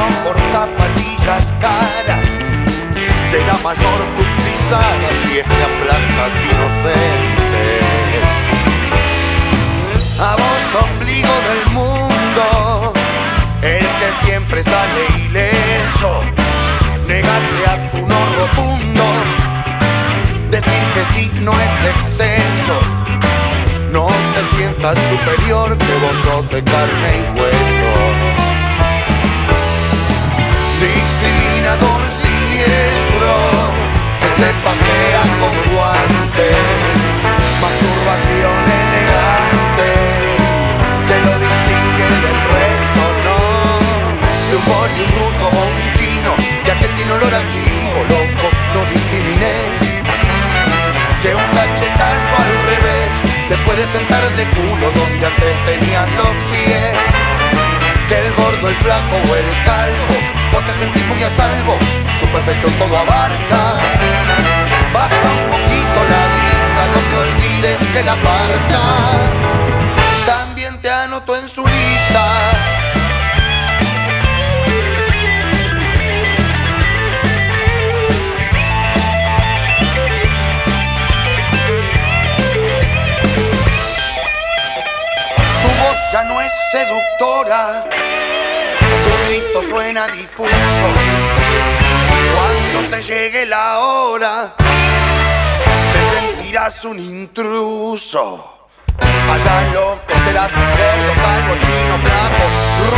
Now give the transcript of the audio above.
no por zapatillas caras. Será mayor tu pisada si es que aplancas inocentes. A vos, ombligo del mundo, el que siempre sale ileso, negate a tu no rotundo. Decir que sí no es exceso. No te sientas superior, que vos sos de carne y hueso. Discriminador siniestro, que se pajea con guantes. Masturbación elegante, que lo distingue del resto, no. De un boli, un ruso o un chino, ya que tiene olor a chivo, loco, no discrimines. Que un cachetazo al revés te puede sentar de culo donde antes tenías los pies. Que el gordo, el flaco o el calvo, vos te sentís muy a salvo, tu perfección todo abarca. Baja un poquito la vista, no te olvides que la parca también te anotó en su lista. Ya no es seductora, tu grito suena difuso. Cuando te llegue la hora, te sentirás un intruso. Allá loco serás, gordo, calvo, chino, flaco,